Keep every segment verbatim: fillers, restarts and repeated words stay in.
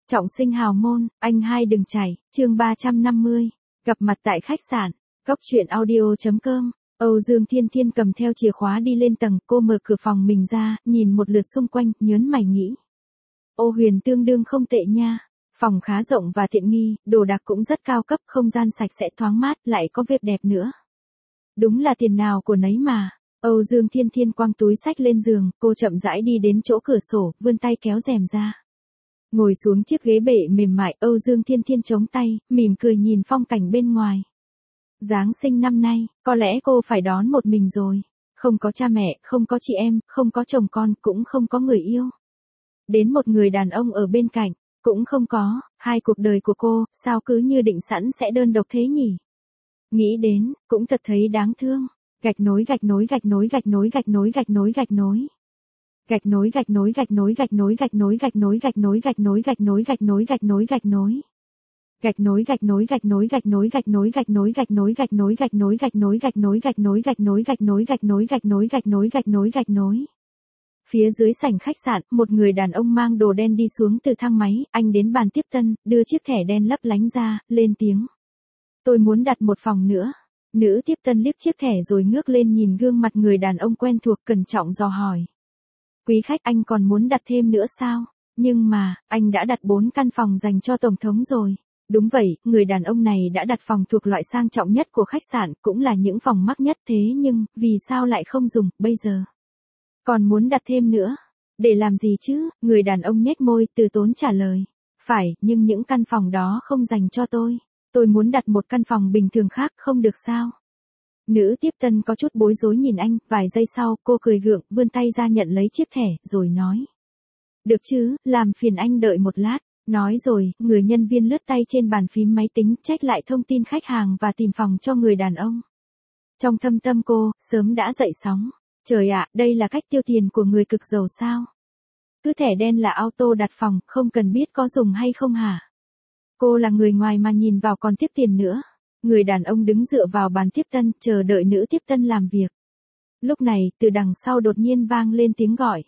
Trọng sinh hào môn, anh hai đừng chảy, chương ba trăm năm mươi. Gặp mặt tại khách sạn, cóc truyện audio chấm com. Âu Dương Thiên Thiên cầm theo chìa khóa đi lên tầng, cô mở cửa phòng mình ra, nhìn một lượt xung quanh, nhớn mày nghĩ. Ô Huyền tương đương không tệ nha. Phòng khá rộng và tiện nghi, đồ đạc cũng rất cao cấp, không gian sạch sẽ thoáng mát, lại có view đẹp nữa. Đúng là tiền nào của nấy mà. Âu Dương Thiên Thiên quăng túi sách lên giường, cô chậm rãi đi đến chỗ cửa sổ, vươn tay kéo rèm ra. Ngồi xuống chiếc ghế bệ mềm mại, Âu Dương Thiên Thiên chống tay, mỉm cười nhìn phong cảnh bên ngoài. Giáng sinh năm nay, có lẽ cô phải đón một mình rồi. Không có cha mẹ, không có chị em, không có chồng con, cũng không có người yêu. Đến một người đàn ông ở bên cạnh, cũng không có. Hai cuộc đời của cô, sao cứ như định sẵn sẽ đơn độc thế nhỉ? Nghĩ đến, cũng thật thấy đáng thương. Gạch nối gạch nối gạch nối gạch nối gạch nối gạch nối gạch nối. Gạch nối gạch nối gạch nối gạch nối gạch nối gạch nối gạch nối gạch nối gạch nối gạch nối gạch nối gạch nối. Gạch nối gạch nối gạch nối gạch nối gạch nối gạch nối gạch nối gạch nối gạch nối gạch nối gạch nối gạch nối gạch nối gạch nối gạch nối gạch nối gạch nối gạch nối gạch nối. Phía dưới sảnh khách sạn, một người đàn ông mang đồ đen đi xuống từ thang máy, anh đến bàn tiếp tân, đưa chiếc thẻ đen lấp lánh ra, lên tiếng. Tôi muốn đặt một phòng nữa. Nữ tiếp tân liếc chiếc thẻ rồi ngước lên nhìn gương mặt người đàn ông quen thuộc, cẩn trọng dò hỏi. Quý khách, anh còn muốn đặt thêm nữa sao? Nhưng mà, anh đã đặt bốn căn phòng dành cho tổng thống rồi. Đúng vậy, người đàn ông này đã đặt phòng thuộc loại sang trọng nhất của khách sạn, cũng là những phòng mắc nhất, thế nhưng, vì sao lại không dùng, bây giờ? Còn muốn đặt thêm nữa? Để làm gì chứ? Người đàn ông nhếch môi, từ tốn trả lời. Phải, nhưng những căn phòng đó không dành cho tôi. Tôi muốn đặt một căn phòng bình thường khác, không được sao? Nữ tiếp tân có chút bối rối nhìn anh, vài giây sau, cô cười gượng, vươn tay ra nhận lấy chiếc thẻ, rồi nói. Được chứ, làm phiền anh đợi một lát. Nói rồi, người nhân viên lướt tay trên bàn phím máy tính, check lại thông tin khách hàng và tìm phòng cho người đàn ông. Trong thâm tâm cô, sớm đã dậy sóng. Trời ạ, đây là cách tiêu tiền của người cực giàu sao? Cứ thẻ đen là auto đặt phòng, không cần biết có dùng hay không hả? Cô là người ngoài mà nhìn vào còn tiếp tiền nữa. Người đàn ông đứng dựa vào bàn tiếp tân, chờ đợi nữ tiếp tân làm việc. Lúc này, từ đằng sau đột nhiên vang lên tiếng gọi.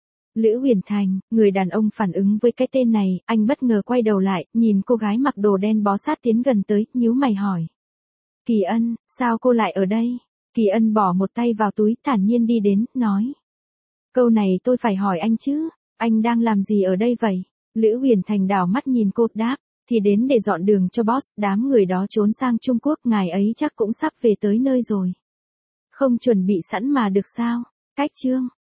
Lữ Huyền Thành. Người đàn ông phản ứng với cái tên này, anh bất ngờ quay đầu lại, nhìn cô gái mặc đồ đen bó sát tiến gần tới, nhíu mày hỏi. Kỳ Ân, sao cô lại ở đây? Kỳ Ân bỏ một tay vào túi, thản nhiên đi đến, nói. Câu này tôi phải hỏi anh chứ, anh đang làm gì ở đây vậy? Lữ Huyền Thành đảo mắt nhìn cô, đáp. Thì đến để dọn đường cho boss, đám người đó trốn sang Trung Quốc, ngài ấy chắc cũng sắp về tới nơi rồi. Không chuẩn bị sẵn mà được sao? Cách chương.